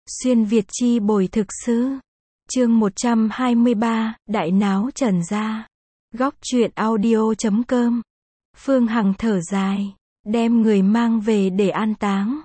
Xuyên Việt chi bồi thực sư. Chương 123, Đại náo Trần gia. Góc truyện audio.com. Phương Hằng thở dài, đem người mang về để an táng.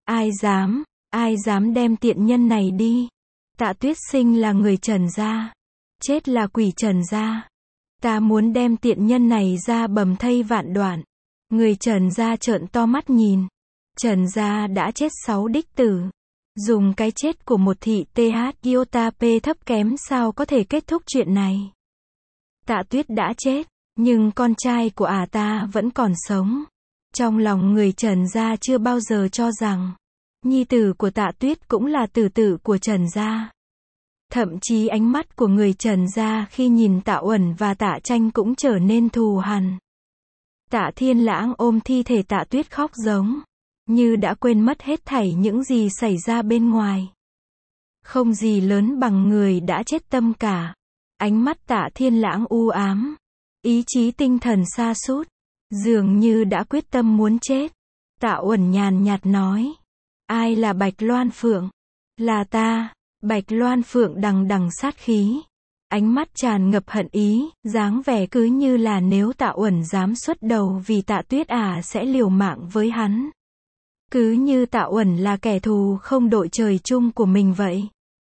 Ai dám đem tiện nhân này đi. Tạ Tuyết Sinh là người Trần gia, chết là quỷ Trần gia. Ta muốn đem tiện nhân này ra bầm thây vạn đoạn. Người Trần gia trợn to mắt nhìn. Trần gia đã chết 6 đích tử. Dùng cái chết của một thị TH iota P thấp kém sao có thể kết thúc chuyện này. Tạ Tuyết đã chết, nhưng con trai của ta vẫn còn sống. Trong lòng người Trần gia chưa bao giờ cho rằng nhi tử của Tạ Tuyết cũng là tử tử của Trần gia. Thậm chí ánh mắt của người Trần gia khi nhìn Tạ Uẩn và Tạ Tranh cũng trở nên thù hằn. Tạ Thiên Lãng ôm thi thể Tạ Tuyết khóc giống như đã quên mất hết thảy những gì xảy ra bên ngoài. Không gì lớn bằng người đã chết tâm cả. Ánh mắt Tạ Thiên Lãng u ám, ý chí tinh thần sa sút, dường như đã quyết tâm muốn chết. Tạ Uẩn nhàn nhạt nói, ai là Bạch Loan Phượng? Là ta. Bạch Loan Phượng đằng đằng sát khí, ánh mắt tràn ngập hận ý, dáng vẻ cứ như là nếu Tạ Uẩn dám xuất đầu vì Tạ Tuyết sẽ liều mạng với hắn. Cứ như Tạ Uẩn là kẻ thù không đội trời chung của mình vậy.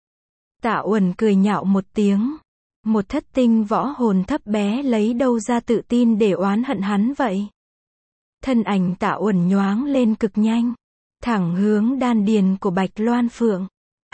Tạ Uẩn cười nhạo một tiếng. Một thất tinh võ hồn thấp bé lấy đâu ra tự tin để oán hận hắn vậy? Thân ảnh Tạ Uẩn nhoáng lên cực nhanh, thẳng hướng đan điền của Bạch Loan Phượng.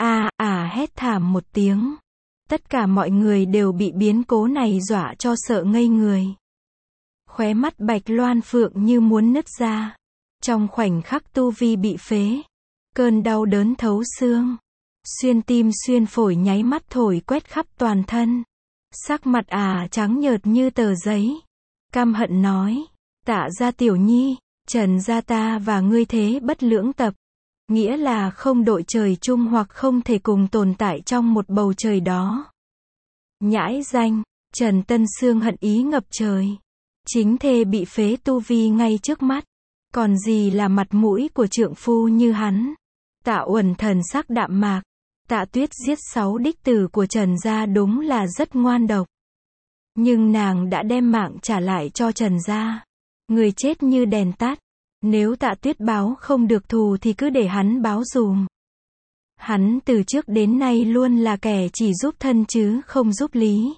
Hét thảm một tiếng. Tất cả mọi người đều bị biến cố này dọa cho sợ ngây người. Khóe mắt Bạch Loan Phượng như muốn nứt ra. Trong khoảnh khắc tu vi bị phế, cơn đau đớn thấu xương, xuyên tim xuyên phổi nháy mắt thổi quét khắp toàn thân. Sắc mặt trắng nhợt như tờ giấy, căm hận nói, Tạ gia tiểu nhi, Trần gia ta và ngươi thế bất lưỡng tập, nghĩa là không đội trời chung hoặc không thể cùng tồn tại trong một bầu trời đó. Nhãi danh. Trần Tân Sương hận ý ngập trời. Chính thê bị phế tu vi ngay trước mắt, còn gì là mặt mũi của trượng phu như hắn. Tạ Uẩn thần sắc đạm mạc. Tạ Tuyết giết 6 đích tử của Trần gia đúng là rất ngoan độc, nhưng nàng đã đem mạng trả lại cho Trần gia. Người chết như đèn tắt. Nếu Tạ Tuyết báo không được thù thì cứ để hắn báo dùm. Hắn từ trước đến nay luôn là kẻ chỉ giúp thân chứ không giúp lý.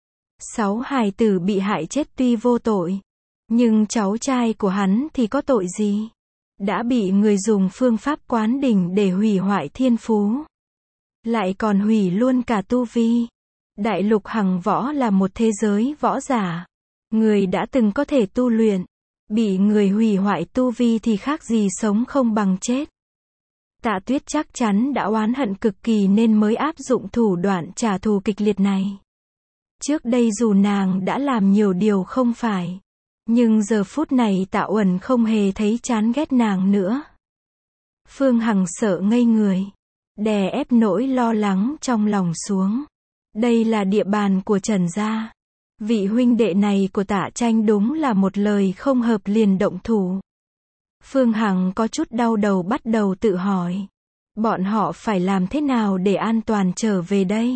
6 hài tử bị hại chết tuy vô tội, nhưng cháu trai của hắn thì có tội gì? Đã bị người dùng phương pháp quán đỉnh để hủy hoại thiên phú, lại còn hủy luôn cả tu vi. Đại lục hằng võ là một thế giới võ giả. Người đã từng có thể tu luyện, bị người hủy hoại tu vi thì khác gì sống không bằng chết. Tạ Tuyết chắc chắn đã oán hận cực kỳ nên mới áp dụng thủ đoạn trả thù kịch liệt này. Trước đây dù nàng đã làm nhiều điều không phải, nhưng giờ phút này Tạ Uẩn không hề thấy chán ghét nàng nữa. Phương Hằng sợ ngây người, đè ép nỗi lo lắng trong lòng xuống. Đây là địa bàn của Trần gia. Vị huynh đệ này của Tạ Tranh đúng là một lời không hợp liền động thủ. Phương Hằng có chút đau đầu bắt đầu tự hỏi, bọn họ phải làm thế nào để an toàn trở về đây?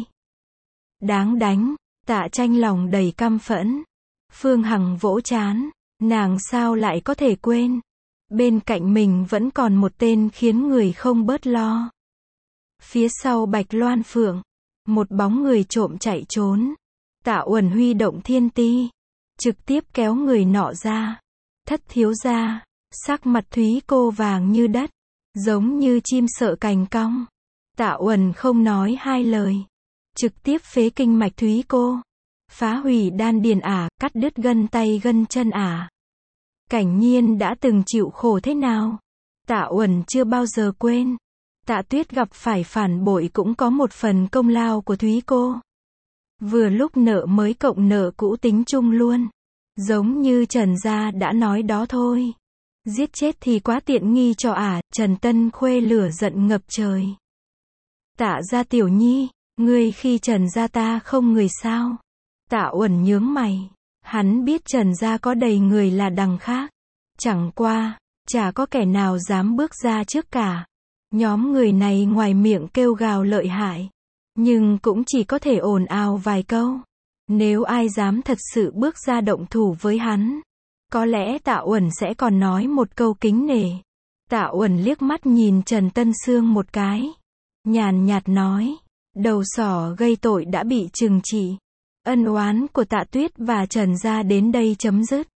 Đáng đánh. Tạ Tranh lòng đầy căm phẫn. Phương Hằng vỗ trán, nàng sao lại có thể quên? Bên cạnh mình vẫn còn một tên khiến người không bớt lo. Phía sau Bạch Loan Phượng, một bóng người trộm chạy trốn. Tạ Uẩn huy động thiên ti, trực tiếp kéo người nọ ra. Thất thiếu gia, sắc mặt Thúy cô vàng như đất, giống như chim sợ cành cong. Tạ Uẩn không nói hai lời, trực tiếp phế kinh mạch Thúy cô, phá hủy đan điền cắt đứt gân tay gân chân Cảnh Nhiên đã từng chịu khổ thế nào, Tạ Uẩn chưa bao giờ quên. Tạ Tuyết gặp phải phản bội cũng có một phần công lao của Thúy cô. Vừa lúc nợ mới cộng nợ cũ tính chung luôn. Giống như Trần gia đã nói đó thôi. Giết chết thì quá tiện nghi cho Trần Tân Khuê lửa giận ngập trời. Tạ gia tiểu nhi, ngươi khi Trần gia ta không người sao? Tạ Uẩn nhướng mày. Hắn biết Trần gia có đầy người là đằng khác. Chẳng qua, chả có kẻ nào dám bước ra trước cả. Nhóm người này ngoài miệng kêu gào lợi hại, nhưng cũng chỉ có thể ồn ào vài câu. Nếu ai dám thật sự bước ra động thủ với hắn, có lẽ Tạ Uẩn sẽ còn nói một câu kính nể. Tạ Uẩn liếc mắt nhìn Trần Tân Sương một cái, nhàn nhạt nói, đầu sỏ gây tội đã bị trừng trị. Ân oán của Tạ Tuyết và Trần gia đến đây chấm dứt.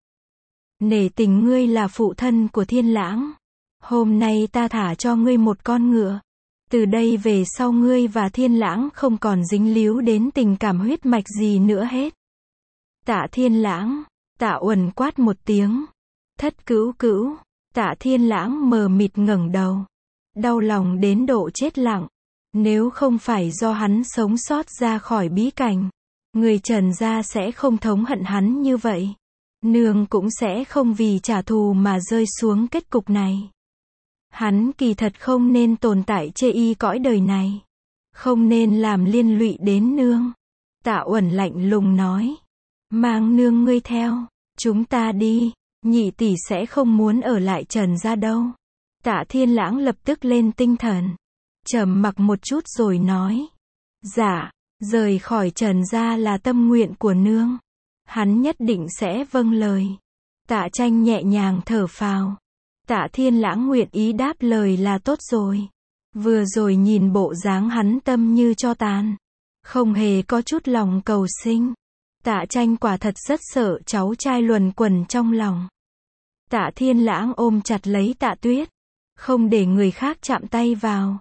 Nể tình ngươi là phụ thân của Thiên Lãng, hôm nay ta thả cho ngươi một con ngựa. Từ đây về sau ngươi và Thiên Lãng không còn dính líu đến tình cảm huyết mạch gì nữa hết. Tạ Thiên Lãng, Tạ Uẩn quát một tiếng. Thất cữu cữu. Tạ Thiên Lãng mờ mịt ngẩng đầu, đau lòng đến độ chết lặng. Nếu không phải do hắn sống sót ra khỏi bí cảnh, người Trần gia sẽ không thống hận hắn như vậy. Nương cũng sẽ không vì trả thù mà rơi xuống kết cục này. Hắn kỳ thật không nên tồn tại chê y cõi đời này, không nên làm liên lụy đến nương. Tạ Uẩn lạnh lùng nói, mang nương ngươi theo, chúng ta đi, nhị tỷ sẽ không muốn ở lại Trần gia đâu. Tạ Thiên Lãng lập tức lên tinh thần, trầm mặc một chút rồi nói, dạ, rời khỏi Trần gia là tâm nguyện của nương, hắn nhất định sẽ vâng lời. Tạ Tranh nhẹ nhàng thở phào. Tạ Thiên Lãng nguyện ý đáp lời là tốt rồi. Vừa rồi nhìn bộ dáng hắn tâm như tro tàn, không hề có chút lòng cầu sinh. Tạ Tranh quả thật rất sợ cháu trai luẩn quẩn trong lòng. Tạ Thiên Lãng ôm chặt lấy Tạ Tuyết, không để người khác chạm tay vào.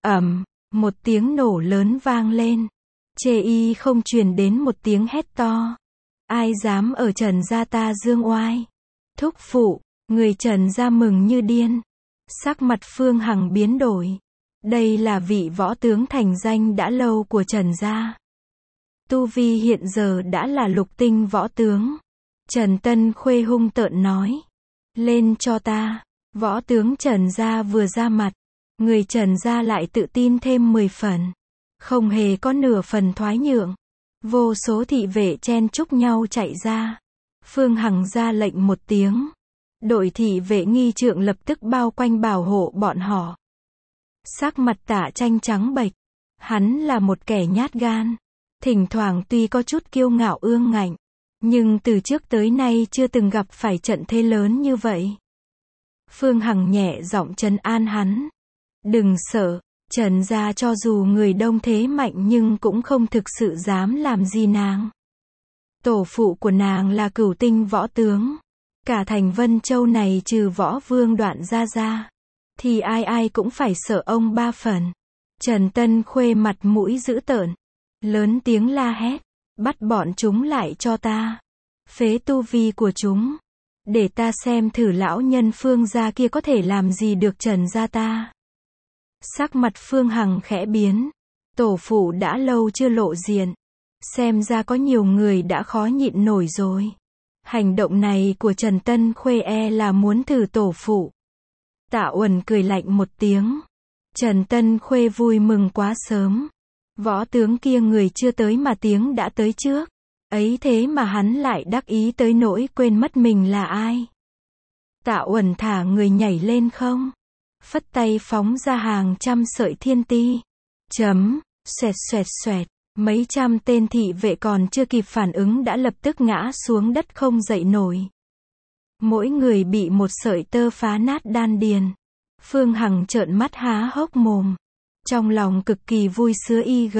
Một tiếng nổ lớn vang lên. Chê y không truyền đến một tiếng hét to. Ai dám ở Trần gia ta dương oai? Thúc phụ, người Trần gia mừng như điên. Sắc mặt Phương Hằng biến đổi. Đây là vị võ tướng thành danh đã lâu của Trần gia. Tu vi hiện giờ đã là lục tinh võ tướng. Trần Tân Khuê hung tợn nói. Lên cho ta. Võ tướng Trần gia vừa ra mặt, người Trần gia lại tự tin thêm 10 phần. Không hề có nửa phần thoái nhượng. Vô số thị vệ chen chúc nhau chạy ra. Phương Hằng ra lệnh một tiếng. Đội thị vệ nghi trượng lập tức bao quanh bảo hộ bọn họ. Sắc mặt Tạ Tranh trắng bệch. Hắn là một kẻ nhát gan. Thỉnh thoảng tuy có chút kiêu ngạo ương ngạnh, nhưng từ trước tới nay chưa từng gặp phải trận thế lớn như vậy. Phương Hằng nhẹ giọng trấn an hắn. Đừng sợ, Trần gia cho dù người đông thế mạnh nhưng cũng không thực sự dám làm gì nàng. Tổ phụ của nàng là cửu tinh võ tướng. Cả thành Vân Châu này trừ võ vương Đoạn gia ra, thì ai ai cũng phải sợ ông 3 phần. Trần Tân Khuê mặt mũi dữ tợn, lớn tiếng la hét. Bắt bọn chúng lại cho ta. Phế tu vi của chúng. Để ta xem thử lão nhân Phương gia kia có thể làm gì được Trần gia ta. Sắc mặt Phương Hằng khẽ biến. Tổ phụ đã lâu chưa lộ diện. Xem ra có nhiều người đã khó nhịn nổi rồi. Hành động này của Trần Tân Khuê là muốn thử tổ phụ. Tạ Uẩn cười lạnh một tiếng. Trần Tân Khuê vui mừng quá sớm. Võ tướng kia người chưa tới mà tiếng đã tới trước. Ấy thế mà hắn lại đắc ý tới nỗi quên mất mình là ai. Tạ Uẩn thả người nhảy lên không. Phất tay phóng ra hàng trăm sợi thiên ti. Xoẹt xoẹt xoẹt. Mấy trăm tên thị vệ còn chưa kịp phản ứng đã lập tức ngã xuống đất không dậy nổi. Mỗi người bị một sợi tơ phá nát đan điền. Phương Hằng trợn mắt há hốc mồm. Trong lòng cực kỳ vui sướng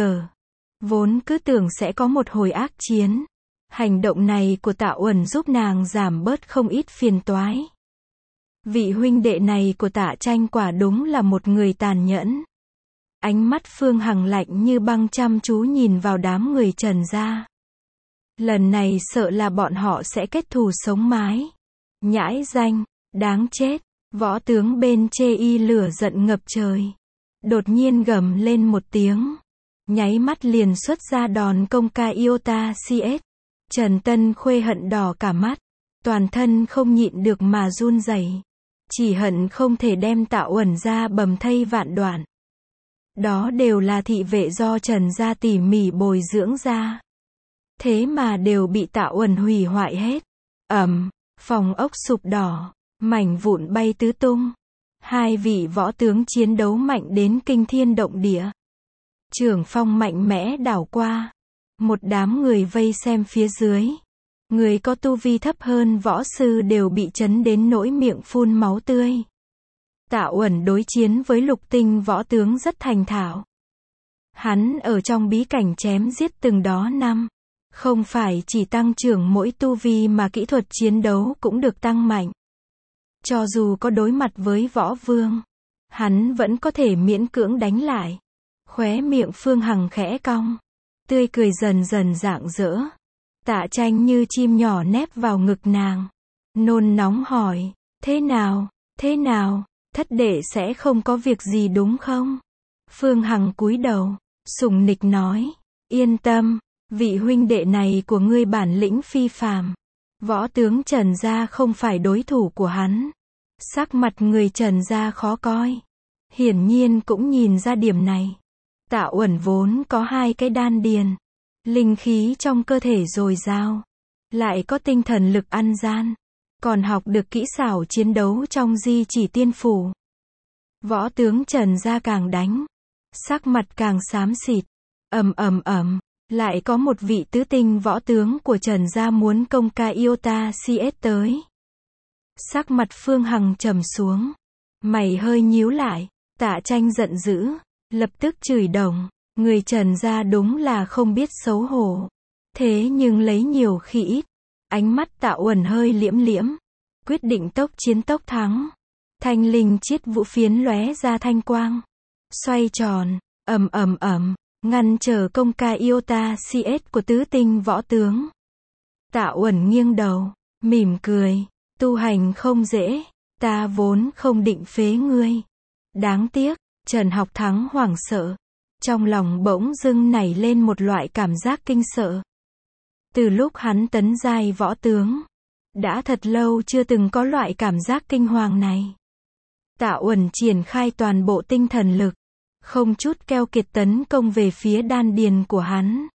vốn cứ tưởng sẽ có một hồi ác chiến. Hành động này của Tạ Uẩn giúp nàng giảm bớt không ít phiền toái. Vị huynh đệ này của Tạ Tranh quả đúng là một người tàn nhẫn. Ánh mắt Phương Hằng lạnh như băng chăm chú nhìn vào đám người Trần gia. Lần này sợ là bọn họ sẽ kết thù sống mái. Nhãi danh, đáng chết. Võ tướng bên chê y lửa giận ngập trời. Đột nhiên gầm lên một tiếng. Nháy mắt liền xuất ra đòn công ca Iota CS. Trần Tân Khuê hận đỏ cả mắt. Toàn thân không nhịn được mà run rẩy. Chỉ hận không thể đem Tạ Uẩn ra bầm thây vạn đoạn. Đó đều là thị vệ do Trần gia tỉ mỉ bồi dưỡng ra. Thế mà đều bị Tạ Uẩn hủy hoại hết. Phòng ốc sụp đổ. Mảnh vụn bay tứ tung. Hai vị võ tướng chiến đấu mạnh đến kinh thiên động địa. Trưởng phong mạnh mẽ đảo qua. Một đám người vây xem phía dưới. Người có tu vi thấp hơn võ sư đều bị chấn đến nỗi miệng phun máu tươi. Tạ Uẩn đối chiến với lục tinh võ tướng rất thành thạo. Hắn ở trong bí cảnh chém giết từng đó năm. Không phải chỉ tăng trưởng mỗi tu vi mà kỹ thuật chiến đấu cũng được tăng mạnh. Cho dù có đối mặt với võ vương, hắn vẫn có thể miễn cưỡng đánh lại. Khóe miệng Phương Hằng khẽ cong. Tươi cười dần dần rạng rỡ. Tạ Tranh như chim nhỏ nép vào ngực nàng. Nôn nóng hỏi, thế nào, thất đệ sẽ không có việc gì đúng không? Phương Hằng cúi đầu, sủng nịch nói, yên tâm, vị huynh đệ này của ngươi bản lĩnh phi phàm. Võ tướng Trần gia không phải đối thủ của hắn. Sắc mặt người Trần gia khó coi. Hiển nhiên cũng nhìn ra điểm này. Tạ Uẩn vốn có hai cái đan điền. Linh khí trong cơ thể dồi dào. Lại có tinh thần lực ăn gian. Còn học được kỹ xảo chiến đấu trong Di Chỉ Tiên Phủ. Võ tướng Trần gia càng đánh. Sắc mặt càng xám xịt. Lại có một vị tứ tinh võ tướng của Trần gia muốn công ca Iota CS tới. Sắc mặt Phương Hằng trầm xuống. Mày hơi nhíu lại. Tạ Tranh giận dữ. Lập tức chửi đồng. Người Trần gia đúng là không biết xấu hổ. Thế nhưng lấy nhiều khi ít. Ánh mắt Tạ Uẩn hơi liễm liễm. Quyết định tốc chiến tốc thắng. Thanh linh chiết vũ phiến lóe ra thanh quang. Xoay tròn. Ngăn trở công ca Iota CS của tứ tinh võ tướng. Tạ Uẩn nghiêng đầu. Mỉm cười. Tu hành không dễ. Ta vốn không định phế ngươi. Đáng tiếc. Trần Học Thắng hoảng sợ. Trong lòng bỗng dưng nảy lên một loại cảm giác kinh sợ. Từ lúc hắn tấn giai võ tướng, đã thật lâu chưa từng có loại cảm giác kinh hoàng này. Tạ Uẩn triển khai toàn bộ tinh thần lực, không chút keo kiệt tấn công về phía đan điền của hắn.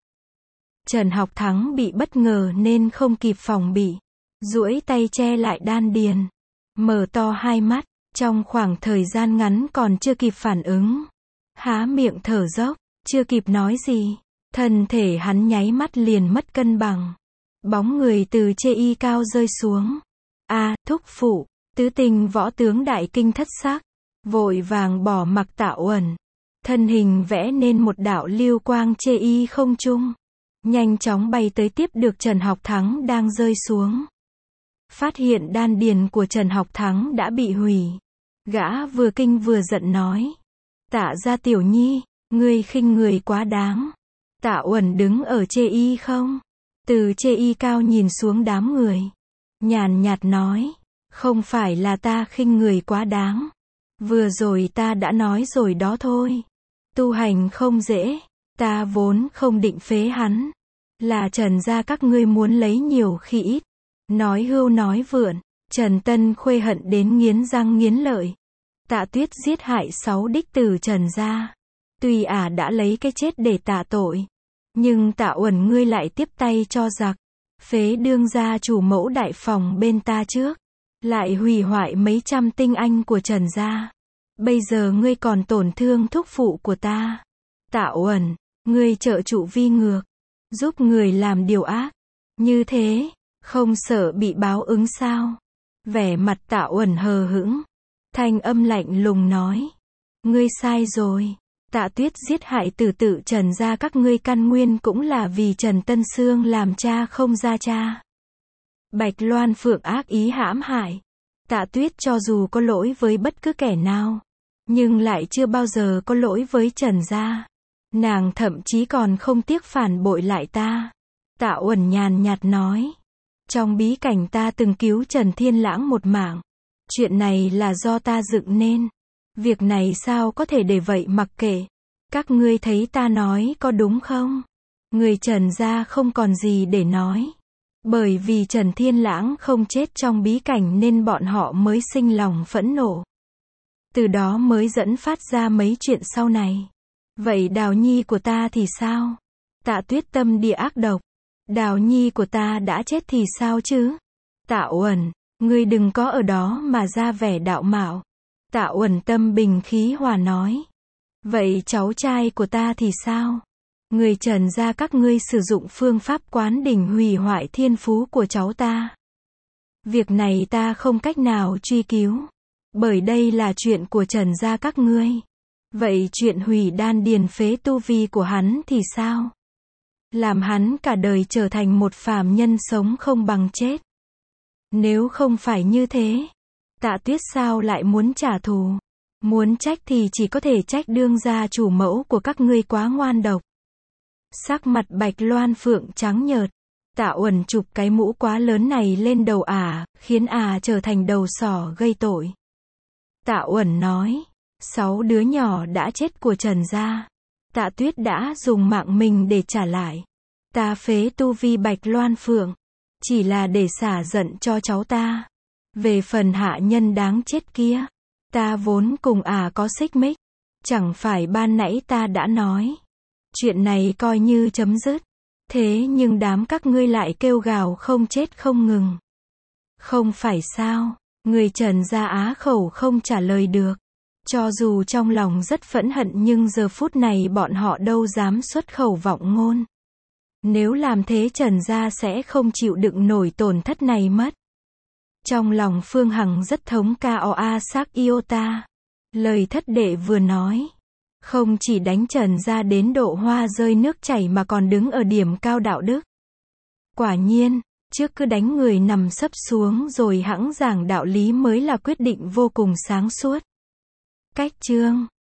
Trần Học Thắng bị bất ngờ nên không kịp phòng bị, duỗi tay che lại đan điền, mở to hai mắt, trong khoảng thời gian ngắn còn chưa kịp phản ứng. Há miệng thở dốc, chưa kịp nói gì, thân thể hắn nháy mắt liền mất cân bằng. Bóng người từ chê y cao rơi xuống. Thúc phụ, tứ tinh võ tướng đại kinh thất sắc, vội vàng bỏ mặc Tạ Uẩn. Thân hình vẽ nên một đạo lưu quang chê y không trung. Nhanh chóng bay tới tiếp được Trần Học Thắng đang rơi xuống. Phát hiện đan điền của Trần Học Thắng đã bị hủy. Gã vừa kinh vừa giận nói. Tạ gia tiểu nhi, ngươi khinh người quá đáng. Tạ Uẩn đứng ở chê y không. Từ chê y cao nhìn xuống đám người. Nhàn nhạt nói. Không phải là ta khinh người quá đáng. Vừa rồi ta đã nói rồi đó thôi. Tu hành không dễ. Ta vốn không định phế hắn. Là Trần gia các ngươi muốn lấy nhiều khi ít. Nói hưu nói vượn. Trần Tân Khuê hận đến nghiến răng nghiến lợi. Tạ Tuyết giết hại 6 đích tử Trần gia. Tuy đã lấy cái chết để tạ tội. Nhưng Tạ Uẩn ngươi lại tiếp tay cho giặc. Phế đương gia chủ mẫu đại phòng bên ta trước. Lại hủy hoại mấy trăm tinh anh của Trần gia. Bây giờ ngươi còn tổn thương thúc phụ của ta. Tạ Uẩn, ngươi trợ trụ vi ngược. Giúp người làm điều ác. Như thế, không sợ bị báo ứng sao? Vẻ mặt Tạ Uẩn hờ hững. Thanh âm lạnh lùng nói. Ngươi sai rồi. Tạ Tuyết giết hại tử tự Trần gia các ngươi căn nguyên cũng là vì Trần Tân Sương làm cha không ra cha. Bạch Loan Phượng ác ý hãm hại. Tạ Tuyết cho dù có lỗi với bất cứ kẻ nào, nhưng lại chưa bao giờ có lỗi với Trần gia. Nàng thậm chí còn không tiếc phản bội lại ta. Tạ Uẩn nhàn nhạt nói. Trong bí cảnh ta từng cứu Trần Thiên Lãng một mạng. Chuyện này là do ta dựng nên. Việc này sao có thể để vậy mặc kệ. Các ngươi thấy ta nói có đúng không? Người Trần gia không còn gì để nói. Bởi vì Trần Thiên Lãng không chết trong bí cảnh nên bọn họ mới sinh lòng phẫn nộ. Từ đó mới dẫn phát ra mấy chuyện sau này. Vậy Đào Nhi của ta thì sao? Tạ Tuyết tâm địa ác độc. Đào Nhi của ta đã chết thì sao chứ? Tạ Uẩn, ngươi đừng có ở đó mà ra vẻ đạo mạo. Tạ Uẩn tâm bình khí hòa nói. Vậy cháu trai của ta thì sao? Người Trần gia các ngươi sử dụng phương pháp quán đỉnh hủy hoại thiên phú của cháu ta. Việc này ta không cách nào truy cứu. Bởi đây là chuyện của Trần gia các ngươi. Vậy chuyện hủy đan điền phế tu vi của hắn thì sao? Làm hắn cả đời trở thành một phàm nhân sống không bằng chết. Nếu không phải như thế, Tạ Tuyết sao lại muốn trả thù? Muốn trách thì chỉ có thể trách đương gia chủ mẫu của các ngươi quá ngoan độc. Sắc mặt Bạch Loan Phượng trắng nhợt. Tạ Uẩn chụp cái mũ quá lớn này lên đầu khiến trở thành đầu sỏ gây tội. Tạ Uẩn nói, 6 đứa nhỏ đã chết của Trần gia. Tạ Tuyết đã dùng mạng mình để trả lại. Ta phế tu vi Bạch Loan Phượng, chỉ là để xả giận cho cháu ta. Về phần hạ nhân đáng chết kia, ta vốn cùng có xích mích. Chẳng phải ban nãy ta đã nói. Chuyện này coi như chấm dứt. Thế nhưng đám các ngươi lại kêu gào không chết không ngừng. Không phải sao? Người Trần gia á khẩu không trả lời được. Cho dù trong lòng rất phẫn hận nhưng giờ phút này bọn họ đâu dám xuất khẩu vọng ngôn. Nếu làm thế Trần gia sẽ không chịu đựng nổi tổn thất này mất. Trong lòng Phương Hằng rất thống Koa Sak Iota. Lời thất đệ vừa nói. Không chỉ đánh Trần gia đến độ hoa rơi nước chảy mà còn đứng ở điểm cao đạo đức. Quả nhiên, trước cứ đánh người nằm sấp xuống rồi hẵng giảng đạo lý mới là quyết định vô cùng sáng suốt. Cách chương